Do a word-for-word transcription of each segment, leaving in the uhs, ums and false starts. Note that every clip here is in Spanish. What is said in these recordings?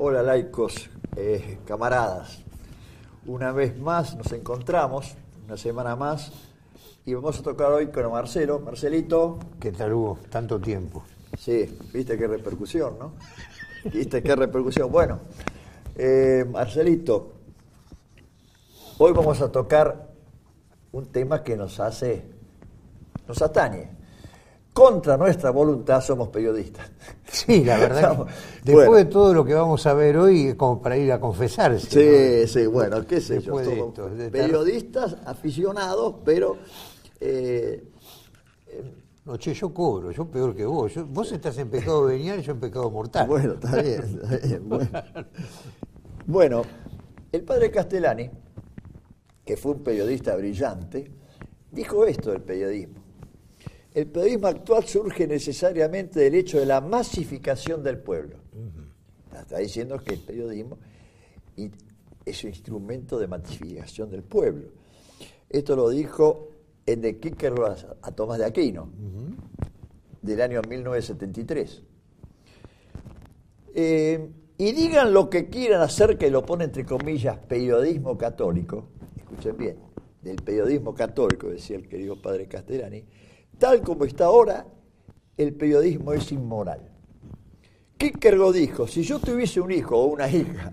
Hola laicos, eh, camaradas. Una vez más nos encontramos, una semana más, y vamos a tocar hoy con Marcelo. Marcelito. ¿Qué tal, Hugo? Tanto tiempo. Sí, viste qué repercusión, ¿no? Viste qué repercusión. Bueno, eh, Marcelito, hoy vamos a tocar un tema que nos hace, nos atañe. Contra nuestra voluntad somos periodistas. Sí, la verdad. No, que después bueno. de todo lo que vamos a ver hoy es como para ir a confesarse. Sí, ¿no? sí, bueno, qué sé Después yo. de Somos esto, de periodistas, estar... aficionados, pero... Eh, eh, No, che, yo cobro, yo peor que vos. Yo, vos estás en pecado venial y yo en pecado mortal. Bueno, está bien. Está bien bueno. bueno, el padre Castellani, que fue un periodista brillante, dijo esto del periodismo. El periodismo actual surge necesariamente del hecho de la masificación del pueblo. Uh-huh. Está diciendo que el periodismo es un instrumento de masificación del pueblo. Esto lo dijo en de Kierkegaard a Tomás de Aquino, uh-huh. del año mil novecientos setenta y tres. Eh, y digan lo que quieran acerca, y lo pone entre comillas, periodismo católico, escuchen bien, del periodismo católico, decía el querido padre Castellani, tal como está ahora, el periodismo es inmoral. Kierkegaard dijo, si yo tuviese un hijo o una hija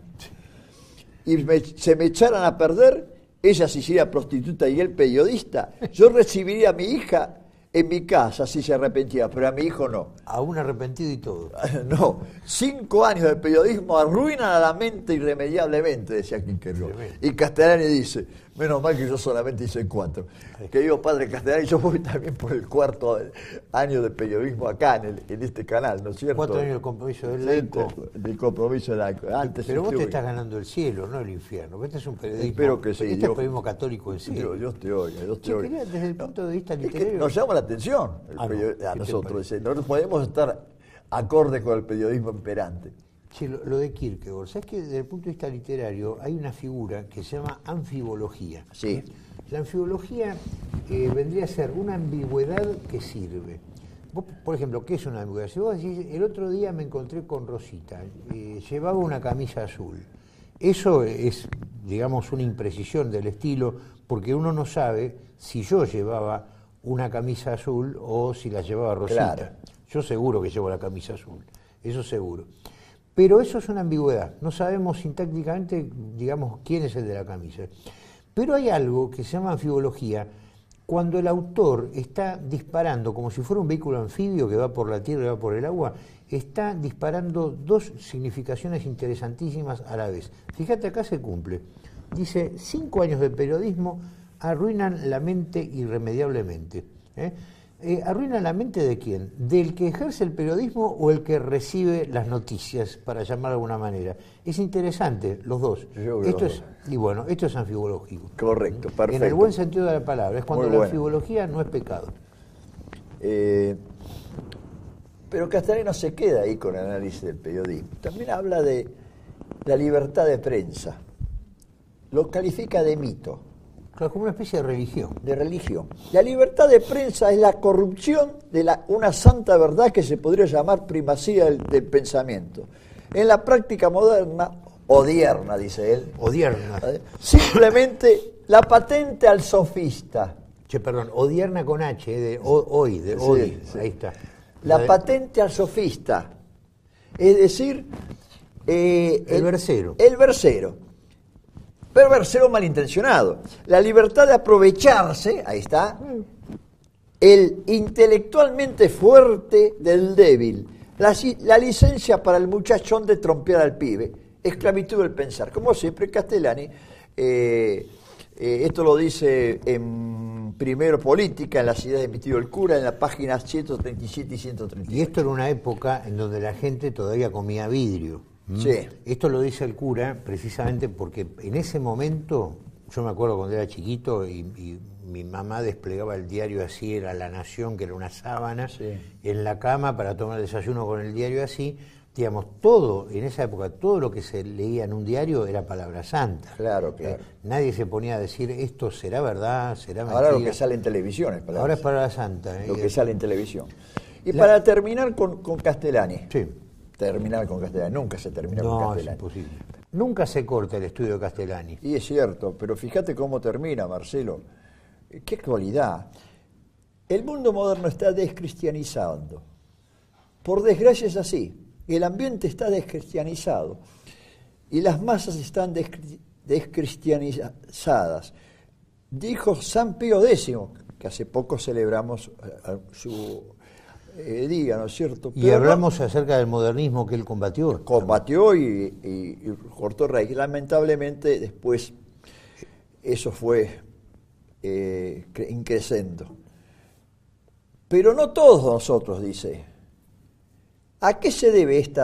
y me, se me echaran a perder, ella se hiciera prostituta y él periodista, yo recibiría a mi hija en mi casa si se arrepentía, pero a mi hijo no. Aún arrepentido y todo. No, cinco años de periodismo arruinan a la mente irremediablemente, decía Kierkegaard. Y Castellani dice, menos mal que yo solamente hice cuatro. Querido padre Castellani, yo voy también por el cuarto año de periodismo acá en, el, en este canal, ¿no es cierto? Cuatro años del compromiso del laico. Del compromiso del laico. Antes Pero vos te estuve... estás ganando el cielo, no el infierno. Este es un periodismo. Espero que sí. Este Dios, es periodismo católico en sí. Dios, Dios te oiga, Dios te Yo oiga. quería, desde el punto de vista literario. Es que nos llama la atención el ah, period... no, a nosotros. Dice, no podemos estar acorde con el periodismo imperante. Sí, lo, lo de Kierkegaard. ¿Sabes que desde el punto de vista literario hay una figura que se llama anfibología? Sí. La anfibología eh, vendría a ser una ambigüedad que sirve. Vos, por ejemplo, ¿qué es una ambigüedad? Si vos decís, el otro día me encontré con Rosita, eh, llevaba una camisa azul. Eso es, digamos, una imprecisión del estilo, porque uno no sabe si yo llevaba una camisa azul o si la llevaba Rosita. Claro. Yo seguro que llevo la camisa azul, eso seguro. Pero eso es una ambigüedad, no sabemos sintácticamente, digamos, quién es el de la camisa. Pero hay algo que se llama anfibología, cuando el autor está disparando, como si fuera un vehículo anfibio que va por la tierra y va por el agua, está disparando dos significaciones interesantísimas a la vez. Fíjate, acá se cumple. Dice, cinco años de periodismo arruinan la mente irremediablemente. ¿Eh? Eh, ¿Arruinan la mente de quién? ¿Del que ejerce el periodismo o el que recibe las noticias, para llamar de alguna manera? Es interesante, los dos. Esto es, y bueno, esto es anfibológico. Correcto, perfecto. En el buen sentido de la palabra, es cuando Muy la bueno. anfibología no es pecado. Eh, pero Castellani no se queda ahí con el análisis del periodismo. También habla de la libertad de prensa. Lo califica de mito. Claro, como una especie de religión. De religión. La libertad de prensa es la corrupción de la, una santa verdad que se podría llamar primacía del, del pensamiento. En la práctica moderna, odierna, dice él. Odierna. Simplemente la patente al sofista. Che, perdón, odierna con H, de o, hoy, de Sí, hoy. sí. Ahí está. La, la patente al sofista. Es decir, eh, el, el versero. El versero. Pero versero malintencionado. La libertad de aprovecharse, ahí está, el intelectualmente fuerte del débil. La, la licencia para el muchachón de trompear al pibe. Esclavitud del pensar. Como siempre, Castellani, eh, eh, esto lo dice en Primero Política, en las ideas de mi tío el cura, en las páginas ciento treinta y siete y ciento treinta y ocho. Y esto era una época en donde la gente todavía comía vidrio. Sí. Esto lo dice el cura precisamente porque en ese momento, yo me acuerdo cuando era chiquito y, y mi mamá desplegaba el diario así, era La Nación, que era una sábana, sí. en la cama para tomar el desayuno con el diario así. Digamos, todo, en esa época, todo lo que se leía en un diario era palabra santa. Claro, claro. Eh, nadie se ponía a decir, esto será verdad, será mentira. Ahora lo que sale en televisión es palabra Ahora es palabra santa. Lo eh, que sale en televisión. Y la... para terminar con, con Castellani. Sí. terminar con Castellani. Nunca se termina no, con Castellani. Es imposible. Nunca se corta el estudio de Castellani. Y es cierto, pero fíjate cómo termina, Marcelo. Qué cualidad. El mundo moderno está descristianizando. Por desgracia es así. El ambiente está descristianizado y las masas están descristianizadas. Dijo San Pío décimo, que hace poco celebramos su eh, día, ¿no es cierto? Y Pero hablamos no, acerca del modernismo que él combatió. Combatió y, y, y cortó raíz. Lamentablemente después eso fue eh, increciendo. Pero no todos nosotros, dice. ¿A qué se debe esta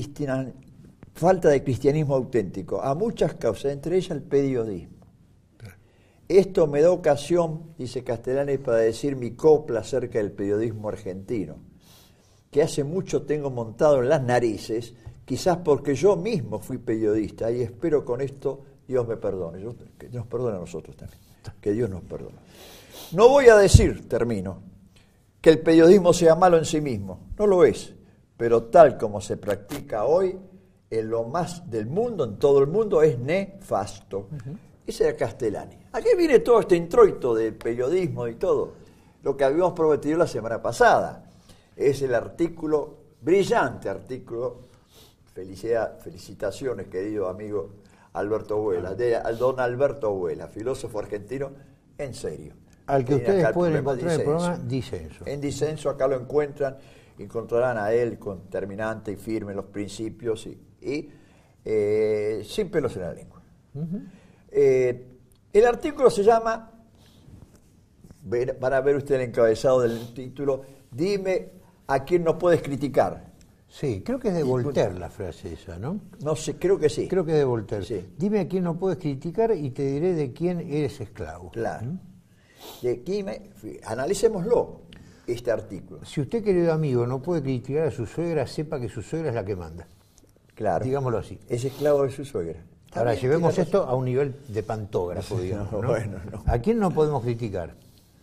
falta de cristianismo auténtico? A muchas causas, entre ellas el periodismo. Esto me da ocasión, dice Castellani, para decir mi copla acerca del periodismo argentino, que hace mucho tengo montado en las narices, quizás porque yo mismo fui periodista, y espero con esto Dios me perdone, yo, que nos perdone a nosotros también, que Dios nos perdone. No voy a decir, termino, que el periodismo sea malo en sí mismo, no lo es. Pero tal como se practica hoy, en lo más del mundo, en todo el mundo, es nefasto. Uh-huh. Ese era Castellani. ¿A qué viene todo este introito del periodismo y todo? Lo que habíamos prometido la semana pasada. Es el artículo, brillante artículo, felicidad, felicitaciones, querido amigo Alberto Abuela, de al don Alberto Abuela, filósofo argentino, en serio. Al que Tiene ustedes pueden encontrar en el programa Disenso. En Disenso, acá lo encuentran. Encontrarán a él con terminante y firme los principios y, y eh, sin pelos en la lengua. Uh-huh. Eh, el artículo se llama, van a ver ustedes el encabezado del título, dime a quién no puedes criticar. Sí, creo que es de Voltaire la frase esa, ¿no? No sé, creo que sí. Creo que es de Voltaire. Sí. Dime a quién no puedes criticar y te diré de quién eres esclavo. Claro. ¿Mm? De aquí me, analicémoslo. Este artículo. Si usted, querido amigo, no puede criticar a su suegra, sepa que su suegra es la que manda. Claro. Digámoslo así. Es esclavo de su suegra. Ahora, bien, llevemos esto a un nivel de pantógrafo, digamos. No, ¿no? Bueno, no. ¿A quién no podemos criticar?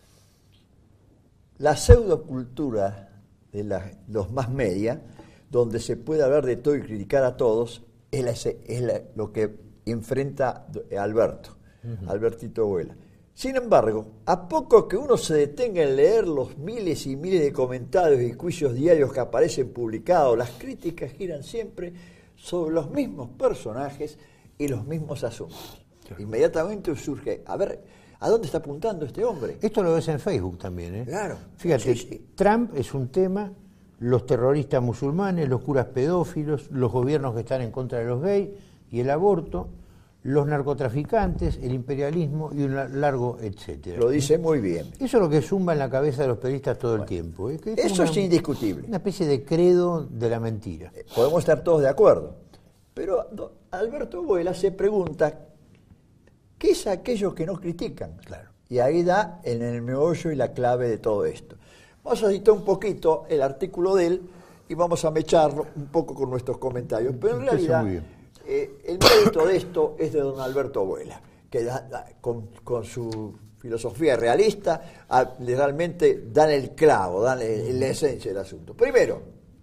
La pseudocultura de la, los más media, donde se puede hablar de todo y criticar a todos, es, la, es la, lo que enfrenta Alberto, uh-huh. Albertito Abuela. Sin embargo, a poco que uno se detenga en leer los miles y miles de comentarios y juicios diarios que aparecen publicados, las críticas giran siempre sobre los mismos personajes y los mismos asuntos. Claro. Inmediatamente surge, a ver, ¿a dónde está apuntando este hombre? Esto lo ves en Facebook también, ¿eh? Claro. Fíjate, sí, sí. Trump es un tema, los terroristas musulmanes, los curas pedófilos, los gobiernos que están en contra de los gays y el aborto, los narcotraficantes, el imperialismo y un largo etcétera. Lo dice muy bien. Eso es lo que zumba en la cabeza de los periodistas todo bueno, el tiempo. Es que es eso una, es indiscutible. Una especie de credo de la mentira. Podemos estar todos de acuerdo. Pero Alberto Abuela se pregunta, ¿qué es aquello que no critican? Claro. Y ahí da en el meollo y la clave de todo esto. Vamos a citar un poquito el artículo de él y vamos a mecharlo un poco con nuestros comentarios. Pero en realidad... Eh, el mérito de esto es de don Alberto Abuela, que da, da, con, con su filosofía realista a, realmente dan el clavo, dan el, la esencia del asunto. Primero,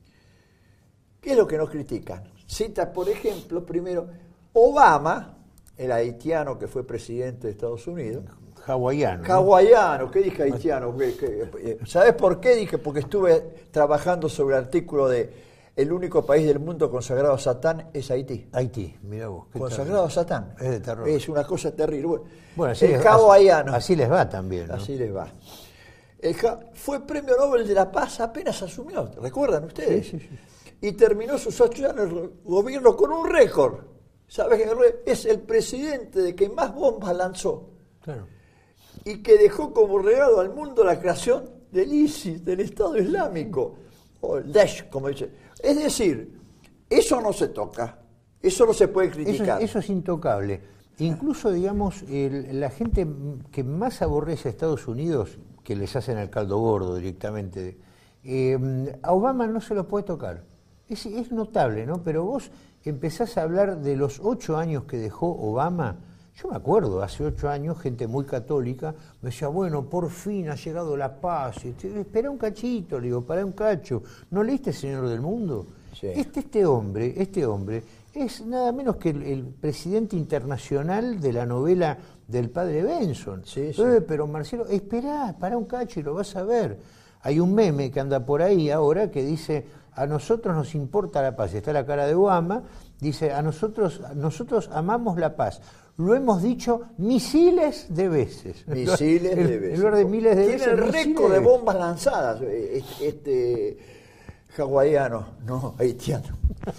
¿qué es lo que nos critican? Cita, por ejemplo, primero, Obama, el haitiano que fue presidente de Estados Unidos. Hawaiano. Hawaiano, ¿qué dije haitiano? ¿Qué, qué, ¿Sabes por qué? Dije, porque estuve trabajando sobre el artículo de el único país del mundo consagrado a Satán es Haití. Haití, mira vos. Consagrado a Satán. Es de terror. Es una cosa terrible. Bueno, bueno así, el les, hawaiano. Así, así les va también, ¿no? Así les va. El, fue premio Nobel de la Paz apenas asumió, ¿recuerdan ustedes? Sí, sí, sí. Y terminó sus ocho años de gobierno con un récord. ¿Sabes qué? Es el presidente de que más bombas lanzó. Claro. Y que dejó como regalo al mundo la creación del ISIS, del Estado Islámico. O el Daesh, como dice. Es decir, eso no se toca, eso no se puede criticar. Eso, eso es intocable. Incluso, digamos, el, la gente que más aborrece a Estados Unidos, que les hacen el caldo gordo directamente, eh, a Obama no se lo puede tocar. Es, es notable, ¿no? Pero vos empezás a hablar de los ocho años que dejó Obama. Yo me acuerdo, hace ocho años, gente muy católica me decía, bueno, por fin ha llegado la paz. Espera un cachito, le digo, para un cacho. ¿No leíste Señor del Mundo? Sí. Este, este hombre, este hombre es nada menos que el, el presidente internacional de la novela del padre Benson. Sí, sí. Eh, pero Marcelo, esperá, pará un cacho y lo vas a ver. Hay un meme que anda por ahí ahora que dice, a nosotros nos importa la paz. Está la cara de Obama, dice, a nosotros, nosotros amamos la paz. Lo hemos dicho misiles de veces. Miles el, de veces. En lugar de miles de Tiene veces. Tiene el récord de bombas lanzadas, este, este hawaiano, no, haitiano.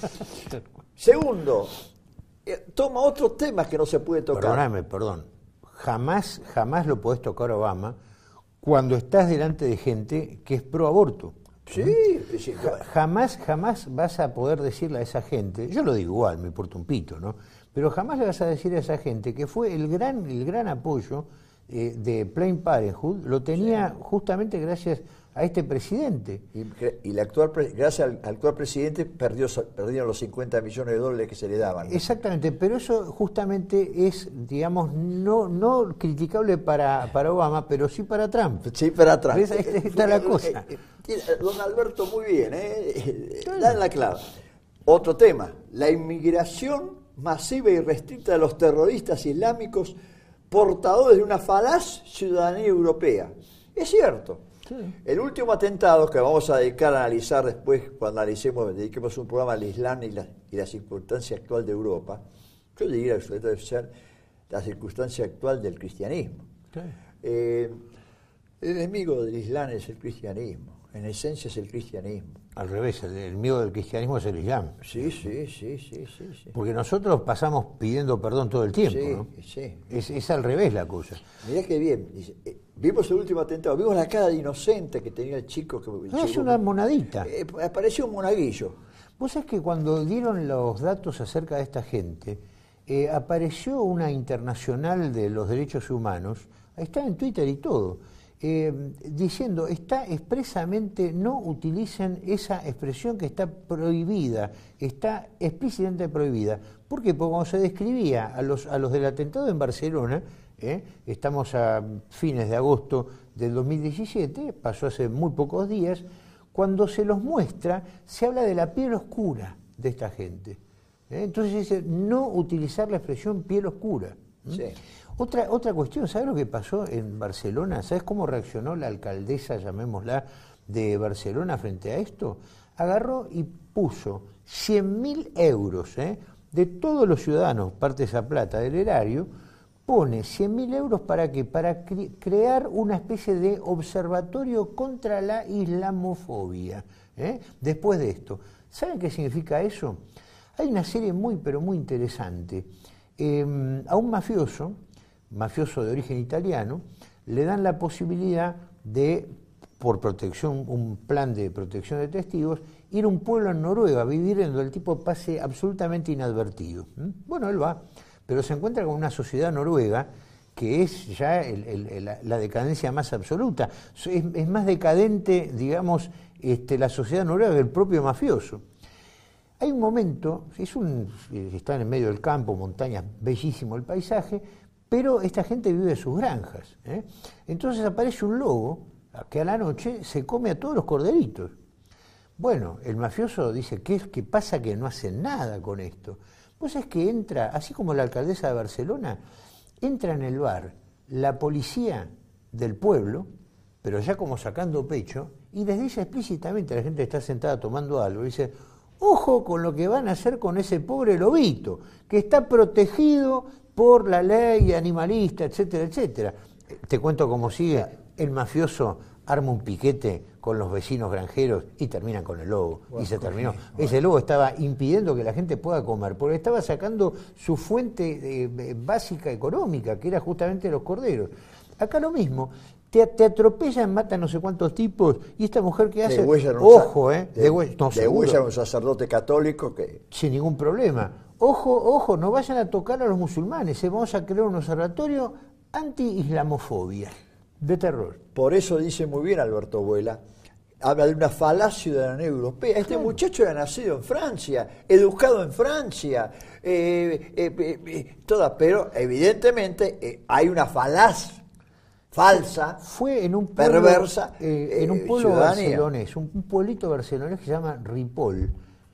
Segundo, eh, toma otros temas que no se puede tocar. Perdóname, perdón. Jamás, jamás lo podés tocar a Obama cuando estás delante de gente que es pro aborto. Sí, ¿Mm? sí, jamás, jamás vas a poder decirle a esa gente, yo lo digo igual, me importa un pito, ¿no? Pero jamás le vas a decir a esa gente que fue el gran, el gran apoyo eh, de Planned Parenthood, lo tenía sí. justamente gracias a este presidente. Y, y la actual, gracias al, al actual presidente perdió, perdieron los cincuenta millones de dólares que se le daban, ¿no? Exactamente, pero eso justamente es, digamos, no, no criticable para, para Obama, pero sí para Trump. Sí, para Trump. Esta está la cosa. Don Alberto, muy bien, ¿eh? Dan la clave. Otro tema, la inmigración masiva y restricta de los terroristas islámicos portadores de una falaz ciudadanía europea. Es cierto. Sí. El último atentado que vamos a dedicar a analizar después, cuando analicemos, dediquemos un programa al Islam y la, y la circunstancia actual de Europa, yo diría que debe ser la circunstancia actual del cristianismo. Sí. Eh, el enemigo del Islam es el cristianismo, en esencia es el cristianismo. Al revés, el enemigo del cristianismo es el Islam. Sí, sí, sí, sí, sí, sí. Porque nosotros pasamos pidiendo perdón todo el tiempo, sí, ¿no? Sí. Es, es al revés la cosa. Mirá qué bien. Dice, eh, vimos el último atentado, vimos la cara de inocente que tenía el chico. Que, el no, chico, es una monadita. Eh, apareció un monaguillo. Vos sabés que cuando dieron los datos acerca de esta gente, eh, apareció una internacional de los derechos humanos, está en Twitter y todo, Eh, diciendo, está expresamente, no utilicen esa expresión que está prohibida, está explícitamente prohibida. ¿Por qué? Porque cuando se describía a los, a los del atentado en Barcelona, eh, estamos a fines de agosto del dos mil diecisiete, pasó hace muy pocos días, cuando se los muestra, se habla de la piel oscura de esta gente. ¿eh? Entonces dice, no utilizar la expresión piel oscura. ¿Mm? Sí. Otra, otra cuestión, ¿sabes lo que pasó en Barcelona? ¿Sabes cómo reaccionó la alcaldesa, llamémosla, de Barcelona frente a esto? Agarró y puso cien mil euros ¿eh? de todos los ciudadanos, parte de esa plata del erario, pone cien mil euros para qué? Para cre- crear una especie de observatorio contra la islamofobia. ¿eh? Después de esto, ¿saben qué significa eso? Hay una serie muy, pero muy interesante. Eh, a un mafioso, mafioso de origen italiano, le dan la posibilidad de, por protección, un plan de protección de testigos, ir a un pueblo en Noruega, a vivir en donde el tipo pase absolutamente inadvertido. ¿Mm? Bueno, él va, pero se encuentra con una sociedad noruega que es ya el, el, la, la decadencia más absoluta. Es, es más decadente, digamos, este, la sociedad noruega que el propio mafioso. Hay un momento, es un, están en medio del campo, montañas, bellísimo el paisaje, pero esta gente vive de sus granjas. ¿eh? Entonces aparece un lobo que a la noche se come a todos los corderitos. Bueno, el mafioso dice, ¿qué, qué pasa que no hacen nada con esto? Pues es que entra, así como la alcaldesa de Barcelona, entra en el bar la policía del pueblo, pero ya como sacando pecho, y les dice explícitamente a la gente que está sentada tomando algo, dice, ojo con lo que van a hacer con ese pobre lobito, que está protegido por la ley animalista, etcétera, etcétera. Te cuento cómo sigue. El mafioso arma un piquete con los vecinos granjeros y terminan con el lobo. Bueno, y se terminó. Bueno. Ese lobo estaba impidiendo que la gente pueda comer, porque estaba sacando su fuente eh, básica económica, que era justamente los corderos. Acá lo mismo. Te, te atropellan, matan no sé cuántos tipos, y esta mujer que hace, ojo, ¿eh? De, de, no, de huella un sacerdote católico que... Sin ningún problema. Ojo, ojo, no vayan a tocar a los musulmanes, ¿eh? Vamos a crear un observatorio anti-islamofobia, de terror. Por eso dice muy bien Alberto Vuela, habla de una falaz ciudadanía europea. Este claro. muchacho era nacido en Francia, educado en Francia, eh, eh, eh, toda, pero evidentemente eh, hay una falaz falsa, fue en un pueblo, perversa, eh, en un pueblo barcelonés, un, un pueblito barcelonés que se llama Ripoll,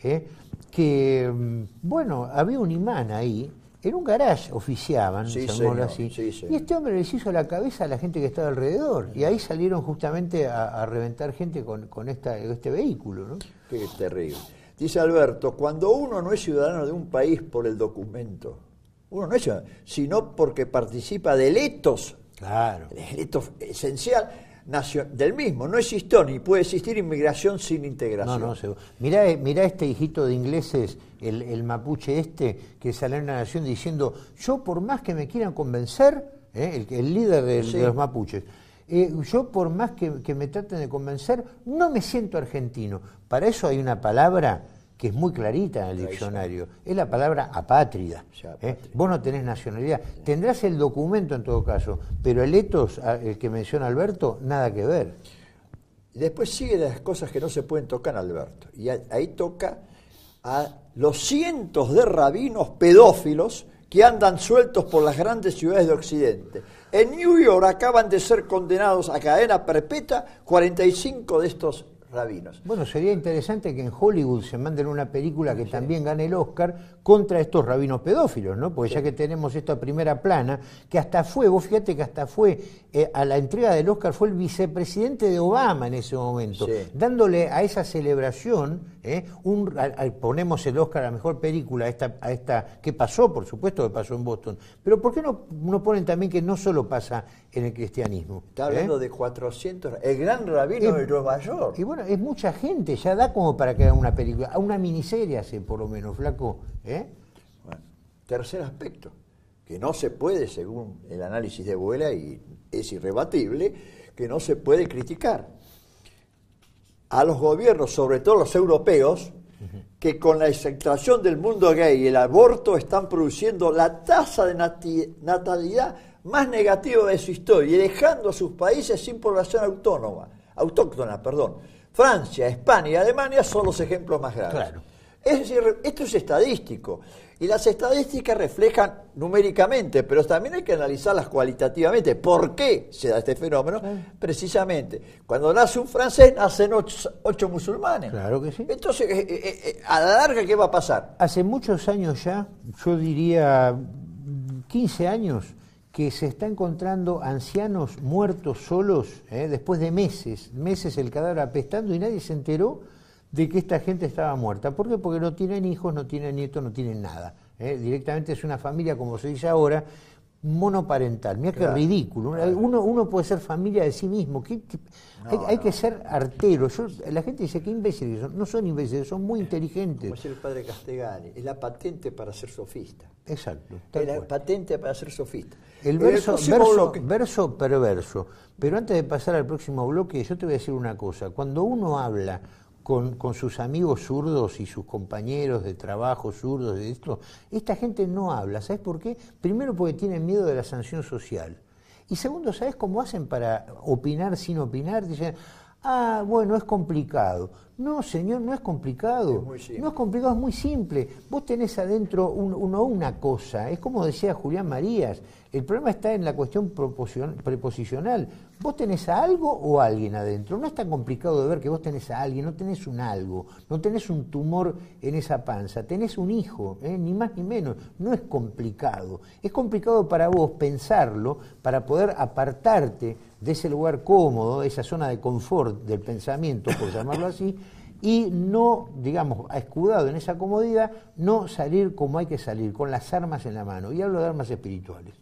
¿eh? que, bueno, había un imán ahí, en un garage oficiaban, Sí, llamémoslo señor, así, sí, señor. y este hombre les hizo la cabeza a la gente que estaba alrededor, y ahí salieron justamente a, a reventar gente con, con esta, este vehículo, ¿no? Qué terrible. Dice Alberto, cuando uno no es ciudadano de un país por el documento, uno no es ciudadano, sino porque participa del etos, Claro. el etos esencial nacio- del mismo. No existió ni puede existir inmigración sin No, integración. no, seguro. Mirá, eh, mirá este hijito de ingleses, el, el mapuche este, que salió en la Nación diciendo, yo por más que me quieran convencer, ¿eh? el, el líder de, Sí. de los mapuches, eh, yo por más que, que me traten de convencer, no me siento argentino. Para eso hay una palabra que es muy clarita en el diccionario, es la palabra apátrida. Sí, ¿eh? apátrida. Vos no tenés nacionalidad, tendrás el documento en todo caso, pero el etos, a- el que menciona Alberto, nada que ver. Y después sigue las cosas que no se pueden tocar, Alberto. Y a- ahí toca a los cientos de rabinos pedófilos que andan sueltos por las grandes ciudades de Occidente. En New York acaban de ser condenados a cadena perpetua cuarenta y cinco de estos rabinos. Bueno, sería interesante que en Hollywood se manden una película que también gane el Oscar contra estos rabinos pedófilos, ¿no? Porque ya que tenemos esta primera plana, que hasta fue, vos fíjate que hasta fue, eh, a la entrega del Oscar fue el vicepresidente de Obama en ese momento, Sí. dándole a esa celebración, eh, un, a- a- ponemos el Oscar a la mejor película, a esta, a esta, que pasó, por supuesto que pasó en Boston, pero ¿por qué no, no ponen también que no solo pasa en el cristianismo? Está hablando ¿eh? de cuatrocientos, el gran rabino Eh, de Nueva York. Y bueno, es mucha gente, ya da como para que haga una película, una miniserie hace por lo menos, flaco, ¿eh? Bueno, tercer aspecto, que no se puede, según el análisis de Vuela, y es irrebatible, que no se puede criticar a los gobiernos, sobre todo los europeos, que con la exaltación del mundo gay y el aborto están produciendo la tasa de nati- natalidad más negativa de su historia y dejando a sus países sin población autónoma, autóctona, perdón. Francia, España y Alemania son los ejemplos más graves. Claro. Es decir, esto es estadístico y las estadísticas reflejan numéricamente, pero también hay que analizarlas cualitativamente. ¿Por qué se da este fenómeno? Precisamente, cuando nace un francés, nacen ocho, ocho musulmanes. Claro que sí. Entonces, eh, eh, eh, a la larga, ¿qué va a pasar? Hace muchos años ya, yo diría quince años, que se está encontrando ancianos muertos solos, ¿eh? después de meses, meses el cadáver apestando y nadie se enteró de que esta gente estaba muerta. ¿Por qué? Porque no tienen hijos, no tienen nietos, no tienen nada. ¿eh? Directamente es una familia, como se dice ahora, monoparental. Mira Claro, qué ridículo. claro. Uno, uno puede ser familia de sí mismo. ¿Qué- qué- hay, No, hay no. que ser artero. Yo- la gente dice que imbéciles son. No son imbéciles, son muy inteligentes. Como decía el padre Castellani, es la patente para ser sofista. Exacto. Es tal la cual. patente para ser sofista. El En verso, próximo verso, bloque- verso perverso. Pero antes de pasar al próximo bloque, yo te voy a decir una cosa. Cuando uno habla con, con sus amigos zurdos y sus compañeros de trabajo zurdos de esto, esta gente no habla. ¿Sabes por qué? Primero porque tienen miedo de la sanción social. Y segundo, ¿sabes cómo hacen para opinar sin opinar? Dicen, ah, bueno, es complicado. No, señor, no es complicado. Es muy simple. No es complicado, es muy simple. Vos tenés adentro un- uno una cosa. Es como decía Julián Marías. El problema está en la cuestión proposición- preposicional. Vos tenés a algo o a alguien adentro. No es tan complicado de ver que vos tenés a alguien, no tenés un algo, no tenés un tumor en esa panza, tenés un hijo, ¿eh? Ni más ni menos. No es complicado. Es complicado para vos pensarlo, para poder apartarte de ese lugar cómodo, de esa zona de confort del pensamiento, por llamarlo así, y no, digamos, escudado en esa comodidad, no salir como hay que salir, con las armas en la mano. Y hablo de armas espirituales.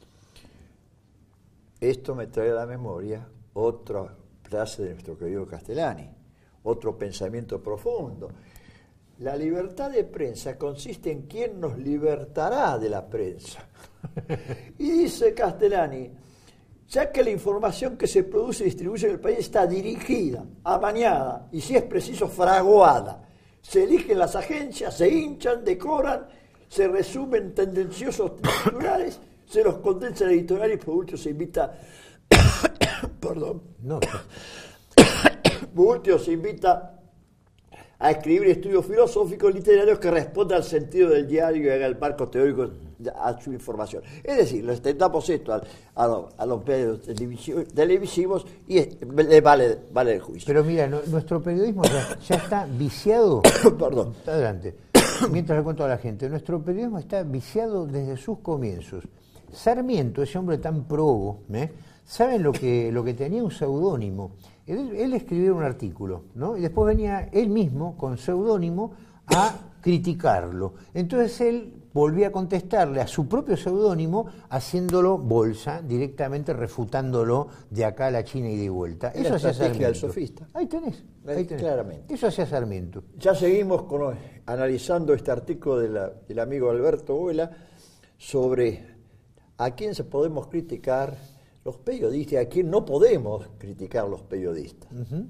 Esto me trae a la memoria otra frase de nuestro querido Castellani, otro pensamiento profundo. La libertad de prensa consiste en quién nos libertará de la prensa. Y dice Castellani, ya que la información que se produce y distribuye en el país está dirigida, amañada y, si es preciso, fraguada. Se eligen las agencias, se hinchan, decoran, se resumen tendenciosos titulares, se los condensa el editorial y por último se invita, perdón, No, por último se invita a escribir estudios filosóficos literarios que respondan al sentido del diario y haga el marco teórico a su información. Es decir, le extendamos esto a, a, los, a los medios televisivos y es, le vale, vale el juicio. Pero mira, no, nuestro periodismo ya, ya está viciado. Perdón. Adelante. Mientras le cuento a la gente, nuestro periodismo está viciado desde sus comienzos. Sarmiento, ese hombre tan probo, ¿eh? ¿Saben lo que, lo que tenía? Un seudónimo. Él, él escribía un artículo, ¿no? Y después venía él mismo, con seudónimo, a criticarlo. Entonces él volvía a contestarle a su propio seudónimo, haciéndolo bolsa, directamente refutándolo de acá a la China y de vuelta. Eso hacía Sarmiento. Del sofista. Ahí tenés, ahí tenés. Claramente. Eso hacía Sarmiento. Ya seguimos con, analizando este artículo de la, del amigo Alberto Vuela sobre a quién se podemos criticar los periodistas y a quién no podemos criticar los periodistas. Uh-huh.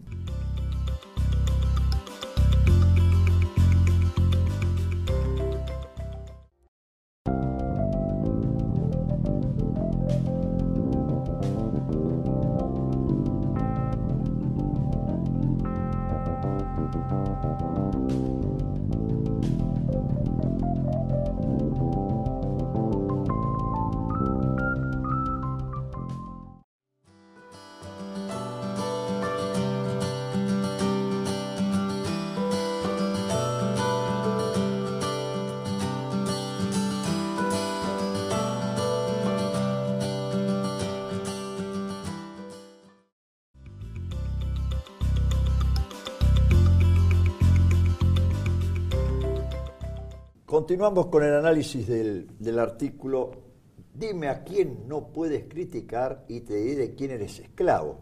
Continuamos con el análisis del, del artículo. Dime a quién no puedes criticar y te diré de quién eres esclavo.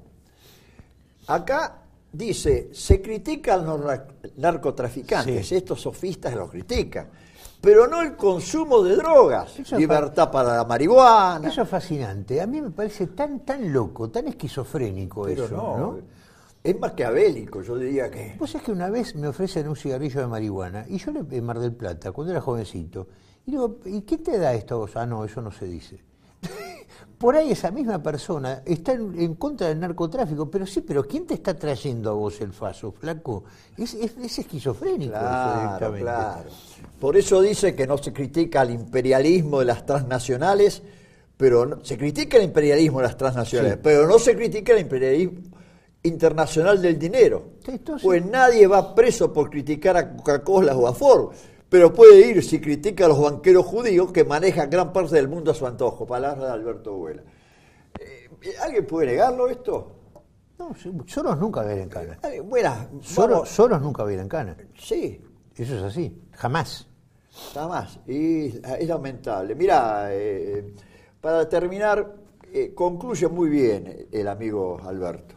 Acá dice, se critica a los narcotraficantes, sí. Estos sofistas los critican, pero no el consumo de drogas, eso libertad para la marihuana. Eso es fascinante, a mí me parece tan, tan loco, tan esquizofrénico pero eso, ¿no? ¿no? Es maquiavélico, yo diría que... Pues es que una vez me ofrecen un cigarrillo de marihuana, y yo le, en Mar del Plata, cuando era jovencito, y digo, ¿y qué te da esto? Ah, no, eso no se dice. Por ahí esa misma persona está en, en contra del narcotráfico, pero sí, pero ¿quién te está trayendo a vos el faso, flaco? Es, es, es esquizofrénico claro, eso directamente. Claro. Por eso dice que no se critica al imperialismo de las transnacionales, pero no, se critica el imperialismo de las transnacionales, sí. Pero no se critica el imperialismo internacional del dinero. Entonces, pues nadie va preso por criticar a Coca-Cola o a Ford, pero puede ir si critica a los banqueros judíos que manejan gran parte del mundo a su antojo. Palabras de Alberto Vuela. Eh, ¿Alguien puede negarlo esto? No, Soros nunca va a ir en cana. Buena, Soros, Soros nunca va a ir en cana. Sí. Eso es así, jamás. Jamás. Y es lamentable. Mirá, eh, para terminar, eh, concluye muy bien el amigo Alberto.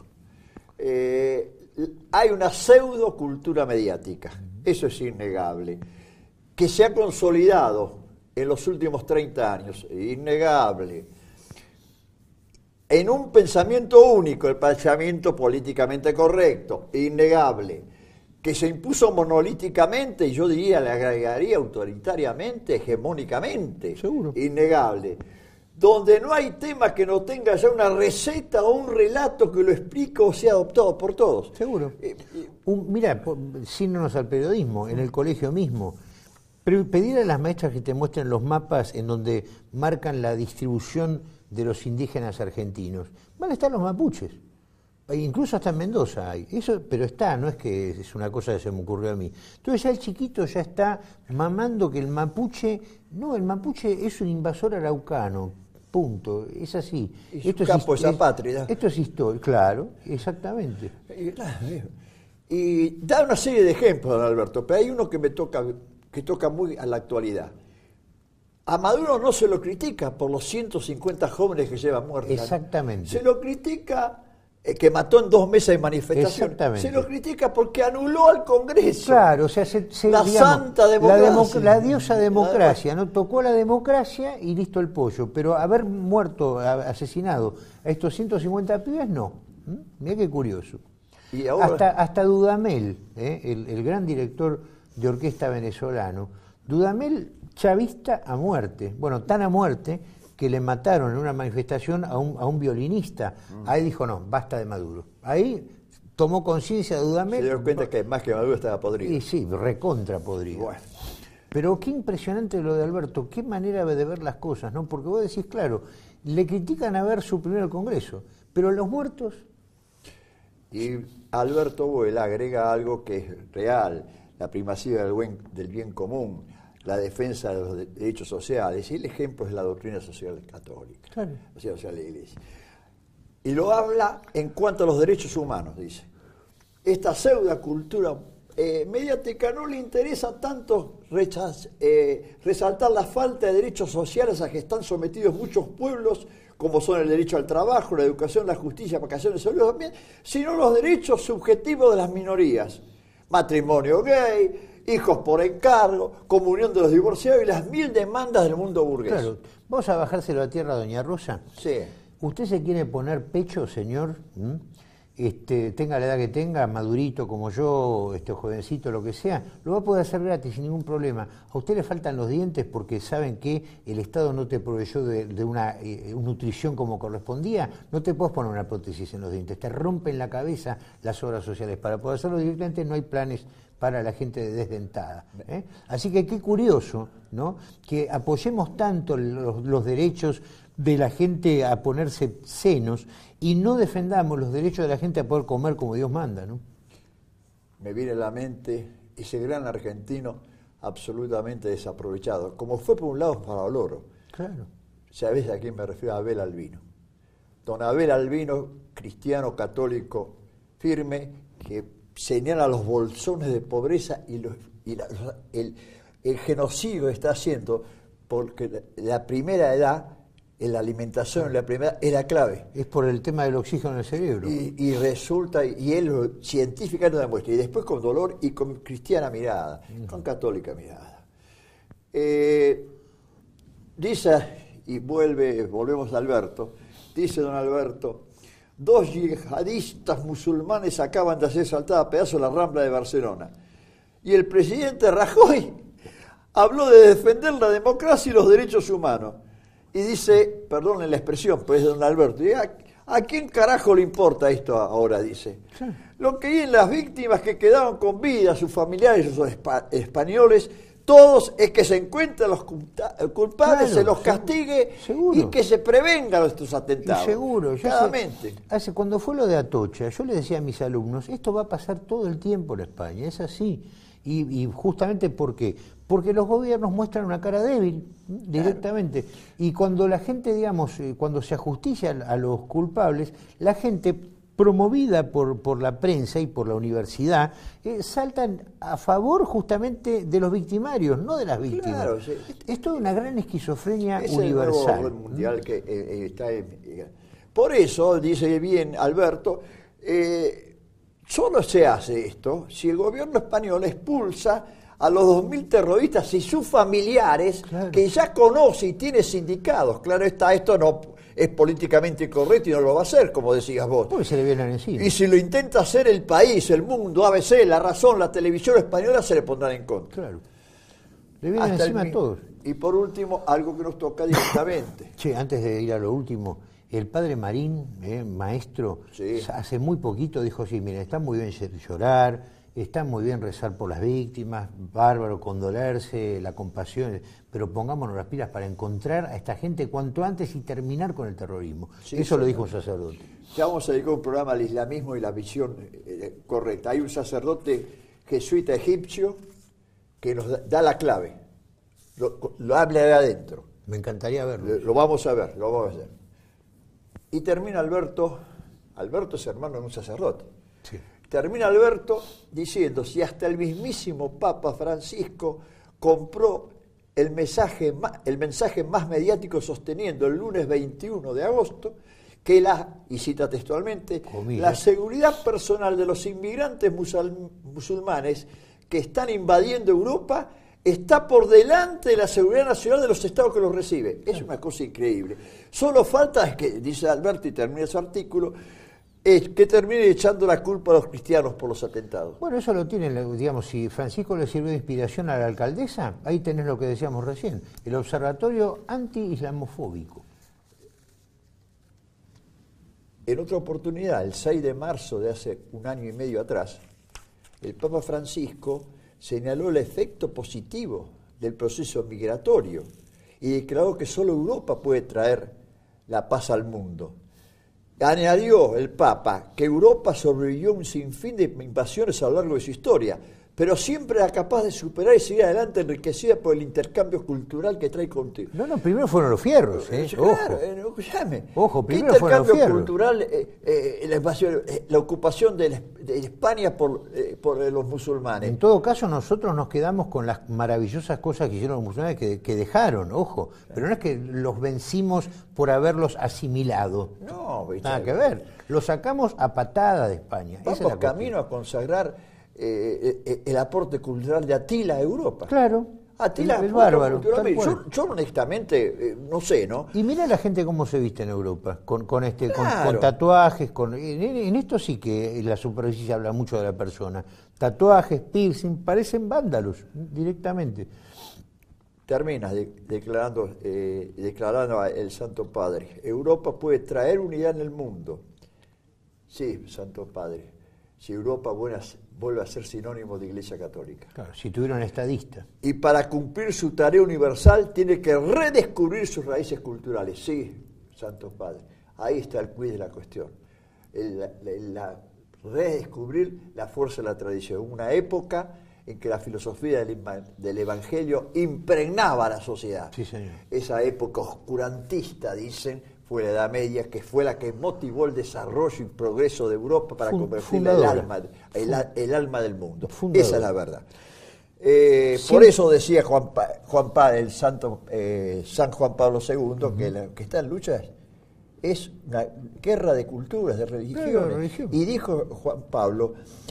Eh, hay una pseudo cultura mediática, eso es innegable, que se ha consolidado en los últimos treinta años, innegable, en un pensamiento único, el pensamiento políticamente correcto, innegable, que se impuso monolíticamente, y yo diría, le agregaría autoritariamente, hegemónicamente, seguro, innegable, donde no hay tema que no tenga ya una receta o un relato que lo explique o sea adoptado por todos. Seguro. Eh, eh, un, mira, sínonos al periodismo, en el colegio mismo, pedir a las maestras que te muestren los mapas en donde marcan la distribución de los indígenas argentinos. Van a estar los mapuches. Incluso hasta en Mendoza hay. Eso, pero está, no es que es una cosa que se me ocurrió a mí. Entonces ya el chiquito ya está mamando que el mapuche, no, el mapuche es un invasor araucano. Punto, es así. Y esto campo es apátrida. Esto es historia, claro, exactamente. Y, y da una serie de ejemplos, don Alberto, pero hay uno que me toca, que toca muy a la actualidad. A Maduro no se lo critica por los ciento cincuenta jóvenes que lleva muertos. Exactamente. Se lo critica eh, que mató en dos meses de manifestación. Exactamente. Se lo critica porque anuló al Congreso. Claro, o sea, se, se, la digamos, santa democracia. La, democ- la diosa democracia, ¿no? Tocó la democracia y listo el pollo. Pero haber muerto, a, asesinado a estos ciento cincuenta pibes, no. ¿Mm? Mirá qué curioso. Y ahora... hasta, hasta Dudamel, ¿eh? el, el gran director de orquesta venezolano, Dudamel chavista a muerte. Bueno, tan a muerte que le mataron en una manifestación a un, a un violinista. Mm. Ahí dijo, no, basta de Maduro. Ahí tomó conciencia de Dudamel. Se dio cuenta que más que Maduro estaba podrido. Y sí, recontra podrido. Bueno. Pero qué impresionante lo de Alberto, qué manera de ver las cosas, ¿no? Porque vos decís, claro, le critican haber suprimido el Congreso, pero los muertos... Y Alberto Boel agrega algo que es real, la primacía del, buen, del bien común, la defensa de los derechos sociales, y el ejemplo es la doctrina social católica, claro. o sea, o sea, la Iglesia. Y lo habla en cuanto a los derechos humanos, dice. Esta pseudo cultura eh, mediática no le interesa tanto rechaz, eh, resaltar la falta de derechos sociales a que están sometidos muchos pueblos, como son el derecho al trabajo, la educación, la justicia, vacaciones, salud, sino los derechos subjetivos de las minorías. Matrimonio gay, hijos por encargo, comunión de los divorciados y las mil demandas del mundo burgués. Claro. ¿Vamos a bajárselo a tierra, doña Rosa? Sí. ¿Usted se quiere poner pecho, señor? ¿Mm? Este, tenga la edad que tenga, madurito como yo, este jovencito, lo que sea, lo va a poder hacer gratis sin ningún problema. A usted le faltan los dientes porque saben que el Estado no te proveyó de, de una eh, nutrición como correspondía, no te puedes poner una prótesis en los dientes, te rompen la cabeza las obras sociales. Para poder hacerlo directamente no hay planes para la gente desdentada, ¿eh? Así que qué curioso, ¿no?, que apoyemos tanto los, los derechos de la gente a ponerse senos y no defendamos los derechos de la gente a poder comer como Dios manda, ¿no? Me viene a la mente ese gran argentino absolutamente desaprovechado, como fue por un lado Favaloro. Claro. ¿Sabés a quién me refiero? A Abel Albino. Don Abel Albino, cristiano católico firme, que señala los bolsones de pobreza y, los, y la, el, el genocidio que está haciendo, porque la, la primera edad, en la alimentación, la primera es la clave. Es por el tema del oxígeno en el cerebro. Y, y resulta, y él lo científicamente lo demuestra, y después con dolor y con cristiana mirada, uh-huh. con católica mirada. Eh, dice, y vuelve, volvemos a Alberto, dice don Alberto, dos yihadistas musulmanes acaban de hacer saltar a pedazos la Rambla de Barcelona. Y el presidente Rajoy habló de defender la democracia y los derechos humanos. Y dice, perdonen la expresión, pues don Alberto, ¿a, ¿a quién carajo le importa esto ahora? Dice. Sí. Lo que hay en las víctimas que quedaron con vida, sus familiares, sus espa- españoles, todos es que se encuentren los culpables, claro, se los castigue seguro. Y que se prevengan estos atentados. Y seguro, yo claramente. Sé, hace, cuando fue lo de Atocha, yo le decía a mis alumnos, esto va a pasar todo el tiempo en España, es así. Y, y justamente ¿por qué? Porque los gobiernos muestran una cara débil directamente. Claro. Y cuando la gente, digamos, cuando se ajusticia a los culpables, la gente promovida por, por la prensa y por la universidad, eh, saltan a favor justamente de los victimarios, no de las víctimas. Claro, sí. Esto es una gran esquizofrenia es universal. El nuevo mundial que eh, está en, por eso, dice bien Alberto, eh, solo se hace esto si el gobierno español expulsa a los dos mil terroristas y sus familiares, claro. que ya conoce y tiene sindicados. Claro está, esto no es políticamente correcto y no lo va a hacer, como decías vos. Porque se le vienen encima. Y si lo intenta hacer el país, el mundo, A B C, La Razón, la televisión española, se le pondrán en contra. Claro. Le vienen Hasta encima a todos. Y por último, algo que nos toca directamente. Che, antes de ir a lo último, el padre Marín, eh, maestro, sí. hace muy poquito dijo, sí, miren, está muy bien llorar, está muy bien rezar por las víctimas, bárbaro, condolerse, la compasión, pero pongámonos las pilas para encontrar a esta gente cuanto antes y terminar con el terrorismo. Sí, Eso sí, lo dijo un sacerdote. Ya vamos a dedicar un programa al islamismo y la visión eh, correcta. Hay un sacerdote jesuita egipcio que nos da, da la clave, lo, lo habla de adentro. Me encantaría verlo. Lo, lo vamos a ver, lo vamos a ver. Y termina Alberto, Alberto es hermano de un sacerdote. Sí. Termina Alberto diciendo, si hasta el mismísimo Papa Francisco compró el mensaje, el mensaje más mediático sosteniendo el lunes veintiuno de agosto, que la, y cita textualmente, Comida. la seguridad personal de los inmigrantes musul, musulmanes que están invadiendo Europa está por delante de la seguridad nacional de los estados que los reciben. Es una cosa increíble. Solo falta, es que, dice Alberto y termina su artículo, es que termine echando la culpa a los cristianos por los atentados. Bueno, eso lo tiene, digamos, si Francisco le sirvió de inspiración a la alcaldesa, ahí tenés lo que decíamos recién, el observatorio anti-islamofóbico. En otra oportunidad, el seis de marzo de hace un año y medio atrás, el Papa Francisco señaló el efecto positivo del proceso migratorio y declaró que solo Europa puede traer la paz al mundo. Añadió el Papa que Europa sobrevivió a un sinfín de invasiones a lo largo de su historia, pero siempre era capaz de superar y seguir adelante enriquecida por el intercambio cultural que trae contigo. No, no, primero fueron los fierros, ¿eh? Claro, Ojo. eh, escuchame. Ojo, ¿Qué primero fueron los intercambio fierros? cultural, eh, eh, la, invasión, eh, la ocupación de, la- de España por, eh, por eh, los musulmanes? En todo caso, nosotros nos quedamos con las maravillosas cosas que hicieron los musulmanes que, que dejaron, ojo. Pero no es que los vencimos por haberlos asimilado. No, ¿viste? Nada que ver. Los sacamos a patada de España. Esa es Vamos la cuestión. camino a consagrar eh, eh, el aporte cultural de Atila a Europa. Claro. Atila el, el fue otro bárbaro. cultural. tal Yo, cual. yo honestamente, eh, no sé, ¿no? Y mira la gente cómo se viste en Europa, con, con este, con- Claro. con, tatuajes, con en, en esto sí que la superficie habla mucho de la persona. Tatuajes, piercing, parecen vándalos directamente. Terminas de- declarando, eh, declarando a el Santo Padre, Europa puede traer unidad en el mundo. Sí, Santo Padre, si Europa vuelve a, vuelve a ser sinónimo de Iglesia Católica. Claro, si tuvieron estadista. Y para cumplir su tarea universal tiene que redescubrir sus raíces culturales. Sí, Santo Padre, ahí está el quiz de la cuestión. El- la- la- redescubrir la fuerza de la tradición. Una época en que la filosofía del, ima- del Evangelio impregnaba a la sociedad. Sí, señor. Esa época oscurantista, dicen, fue la Edad Media, que fue la que motivó el desarrollo y progreso de Europa para Fun- convertirla en el fundadora. alma, el, a- el alma del mundo. Fundadora. Esa es la verdad. Eh, por Siempre- eso decía Juan, Pa- Juan Pa- el santo eh, San Juan Pablo segundo, que la que está en lucha es, es una guerra de culturas, de religiones. Claro, religión. Y dijo Juan Pablo,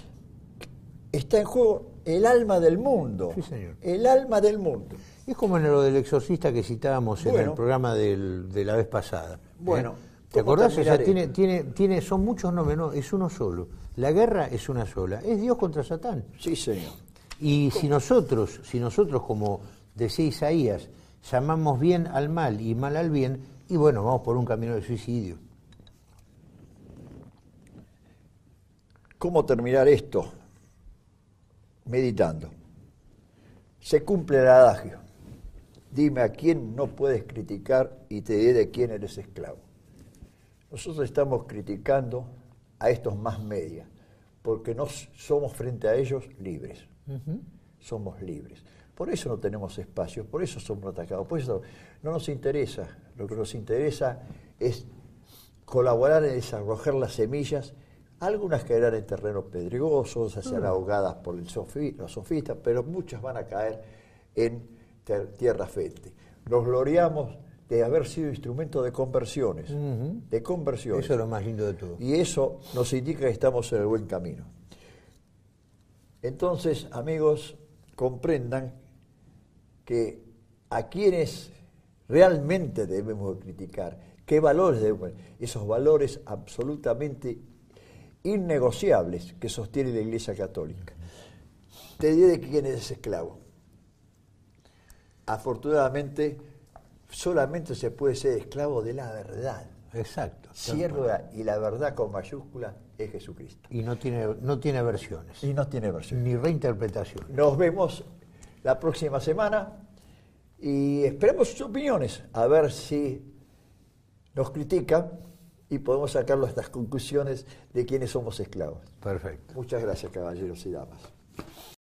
está en juego el alma del mundo. Sí, señor. El alma del mundo. Es como en lo del exorcista que citábamos en Bueno. el programa del- de la vez pasada. ¿eh? Bueno, ¿te ¿cómo acordás? O sea, terminar tiene, esto? tiene, tiene, son muchos nombres, no, es uno solo. La guerra es una sola, es Dios contra Satán. Sí, señor. Y si nosotros, si nosotros, como decía Isaías, llamamos bien al mal y mal al bien, y bueno, vamos por un camino de suicidio. ¿Cómo terminar esto? Meditando. Se cumple el adagio. Dime a quién no puedes criticar y te diré de quién eres esclavo. Nosotros estamos criticando a estos más media, porque no somos frente a ellos libres. Somos libres. Por eso no tenemos espacio, por eso somos atacados, por eso no nos interesa. Lo que nos interesa es colaborar en desarrollar las semillas. Algunas caerán en terrenos pedregosos, se serán ahogadas por el sofi, los sofistas, pero muchas van a caer en ter, tierra fértil. Nos gloriamos de haber sido instrumento de conversiones, Ujú. de conversiones. Eso es lo más lindo de todo. Y eso nos indica que estamos en el buen camino. Entonces, amigos, comprendan que a quienes realmente debemos criticar, qué valores debemos, esos valores absolutamente innegociables que sostiene la Iglesia Católica. Te diré de quién eres esclavo. Afortunadamente, solamente se puede ser esclavo de la verdad. Exacto. Cierra y la verdad con mayúscula es Jesucristo. Y no tiene, no tiene versiones, Y no tiene versión. ni reinterpretaciones. Nos vemos la próxima semana y esperemos sus opiniones, a ver si nos critican y podemos sacar nuestras conclusiones de quiénes somos esclavos. Perfecto. Muchas gracias, caballeros y damas.